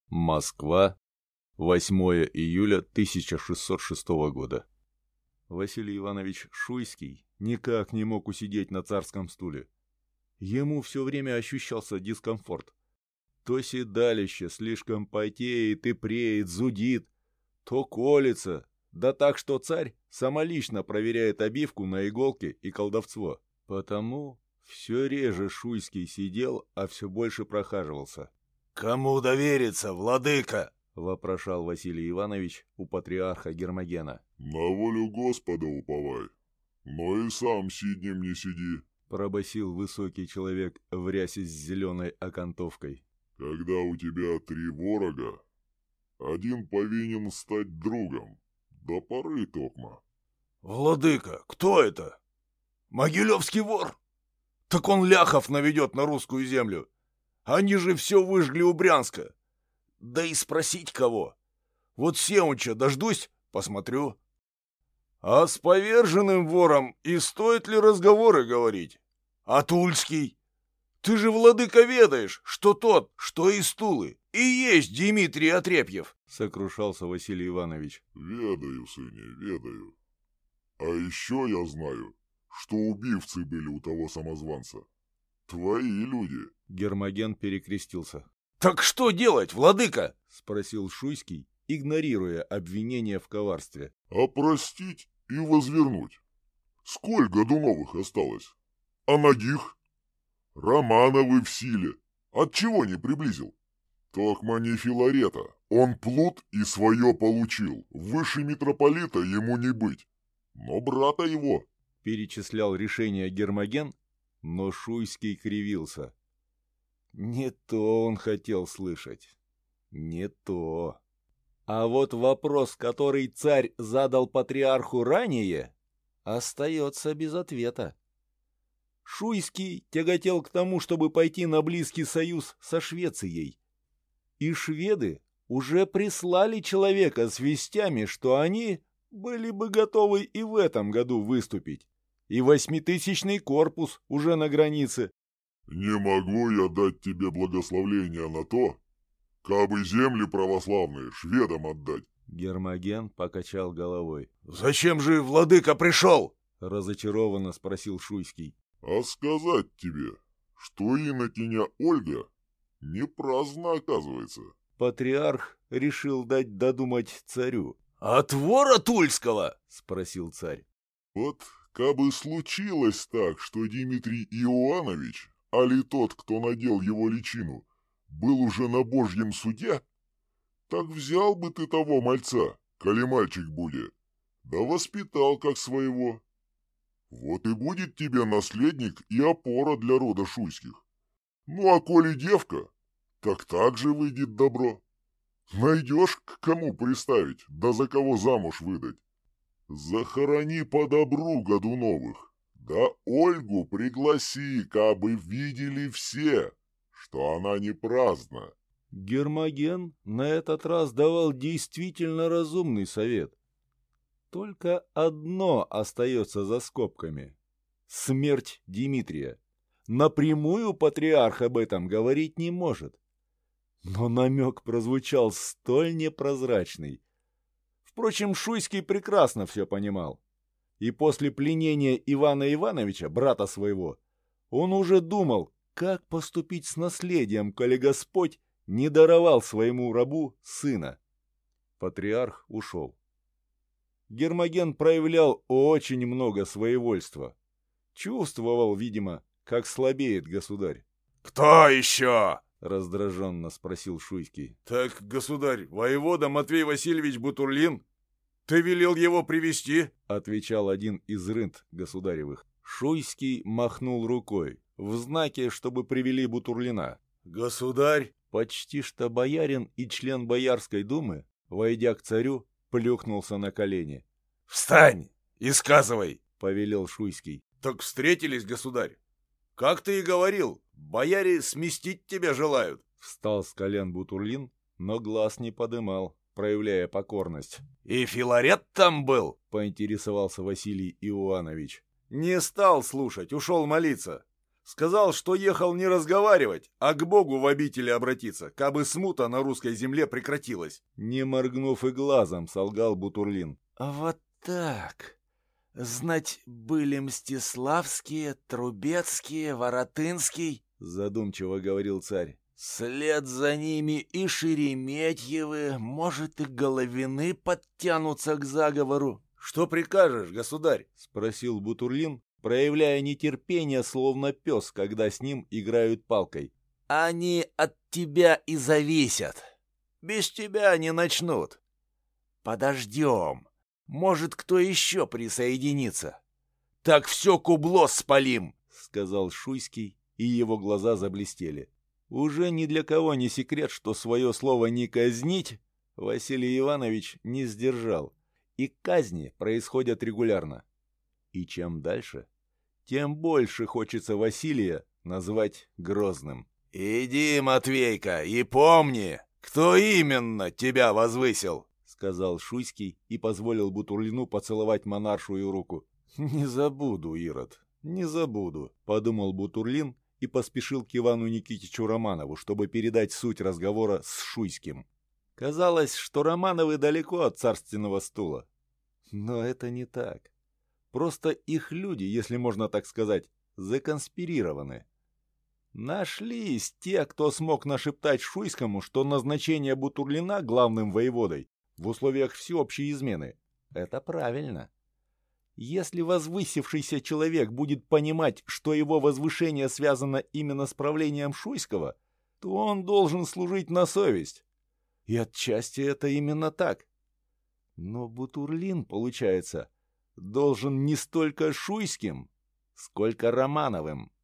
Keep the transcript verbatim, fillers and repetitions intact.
Москва, восьмое июля тысяча шестьсот шестого года. Василий Иванович Шуйский никак не мог усидеть на царском стуле. Ему все время ощущался дискомфорт. То седалище слишком потеет и преет, зудит, то колется, да так, что царь самолично проверяет обивку на иголке и колдовство. Потому все реже Шуйский сидел, а все больше прохаживался. «Кому довериться, владыка?» — вопрошал Василий Иванович у патриарха Гермогена. «На волю Господа уповай, но и сам сиднем не сиди», — пробасил высокий человек в рясе с зеленой окантовкой. «Когда у тебя три ворога, один повинен стать другом, до поры токма». «Владыка, кто это? Могилевский вор? Так он ляхов наведет на русскую землю. Они же все выжгли у Брянска. Да и спросить кого. Вот Сеунча дождусь, посмотрю. А с поверженным вором и стоит ли разговоры говорить? А Тульский? Ты же, владыка, ведаешь, что тот, что из Тулы, и есть Дмитрий Отрепьев!» — сокрушался Василий Иванович. «Ведаю, сыне, ведаю. А еще я знаю, что убивцы были у того самозванца. Твои люди». Гермоген перекрестился. «Так что делать, владыка?» — спросил Шуйский, игнорируя обвинение в коварстве. «Опростить и возвернуть. Сколько Годуновых осталось? А Нагих? Романовы в силе. Отчего не приблизил? Токма не Филарета. Он плут и свое получил. Выше митрополита ему не быть. Но брата его». Перечислял решение Гермоген, но Шуйский кривился. Не то он хотел слышать. Не то. А вот вопрос, который царь задал патриарху ранее, остается без ответа. Шуйский тяготел к тому, чтобы пойти на близкий союз со Швецией. И шведы уже прислали человека с вестями, что они были бы готовы и в этом году выступить. И восьмитысячный корпус уже на границе. «Не могу я дать тебе благословление на то, кабы земли православные шведам отдать». Гермоген покачал головой. «Зачем же владыка пришел?» — разочарованно спросил Шуйский. «А сказать тебе, что инокиня Ольга не праздна, оказывается». Патриарх решил дать додумать царю. «От вора Тульского?» — спросил царь. «Вот кабы случилось так, что Дмитрий Иоанович, али тот, кто надел его личину, был уже на Божьем суде, так взял бы ты того мальца, коли мальчик будет, да воспитал как своего. Вот и будет тебе наследник и опора для рода Шуйских. Ну а коли девка, так так же выйдет добро. Найдешь к кому приставить, да за кого замуж выдать. Захорони по добру Годуновых, да Ольгу пригласи, кабы видели все, что она не праздна». Гермоген на этот раз давал действительно разумный совет. Только одно остается за скобками. Смерть Дмитрия. Напрямую патриарх об этом говорить не может. Но намек прозвучал столь непрозрачный. Впрочем, Шуйский прекрасно все понимал. И после пленения Ивана Ивановича, брата своего, он уже думал, как поступить с наследием, коли Господь не даровал своему рабу сына. Патриарх ушел. Гермоген проявлял очень много своевольства. Чувствовал, видимо, как слабеет государь. «Кто еще?» — раздраженно спросил Шуйский. «Так, государь, воевода Матвей Васильевич Бутурлин? Ты велел его привести?» — отвечал один из рынд государевых. Шуйский махнул рукой, в знаке, чтобы привели Бутурлина. «Государь!» Почти что боярин и член Боярской думы, войдя к царю, плюхнулся на колени. «Встань и сказывай!» — повелел Шуйский. «Так встретились, государь. Как ты и говорил, бояре сместить тебя желают». Встал с колен Бутурлин, но глаз не подымал, проявляя покорность. «И Филарет там был?» — поинтересовался Василий Иоанович. «Не стал слушать, ушел молиться. Сказал, что ехал не разговаривать, а к Богу в обители обратиться, кабы смута на русской земле прекратилась. Не моргнув и глазом, солгал Бутурлин. Вот так. Знать, были Мстиславские, Трубецкие, Воротынский, задумчиво говорил царь. След за ними и Шереметьевы, может, и Головины подтянутся к заговору. Что прикажешь, государь? Спросил Бутурлин, проявляя нетерпение, словно пес, когда с ним играют палкой. Они от тебя и зависят. Без тебя не начнут. Подождем. Может, кто еще присоединится. Так все кубло спалим, сказал Шуйский, и его глаза заблестели. Уже ни для кого не секрет, что свое слово «не казнить» Василий Иванович не сдержал, и казни происходят регулярно. И чем дальше, тем больше хочется Василия назвать Грозным. «Иди, Матвейка, и помни, кто именно тебя возвысил», — сказал Шуйский и позволил Бутурлину поцеловать монаршую руку. «Не забуду, Ирод, не забуду», — подумал Бутурлин и поспешил к Ивану Никитичу Романову, чтобы передать суть разговора с Шуйским. Казалось, что Романовы далеко от царственного стула. Но это не так. Просто их люди, если можно так сказать, законспирированы. Нашлись те, кто смог нашептать Шуйскому, что назначение Бутурлина главным воеводой в условиях всеобщей измены — это правильно. Если возвысившийся человек будет понимать, что его возвышение связано именно с правлением Шуйского, то он должен служить на совесть. И отчасти это именно так. Но Бутурлин, получается, должен не столько Шуйским, сколько Романовым.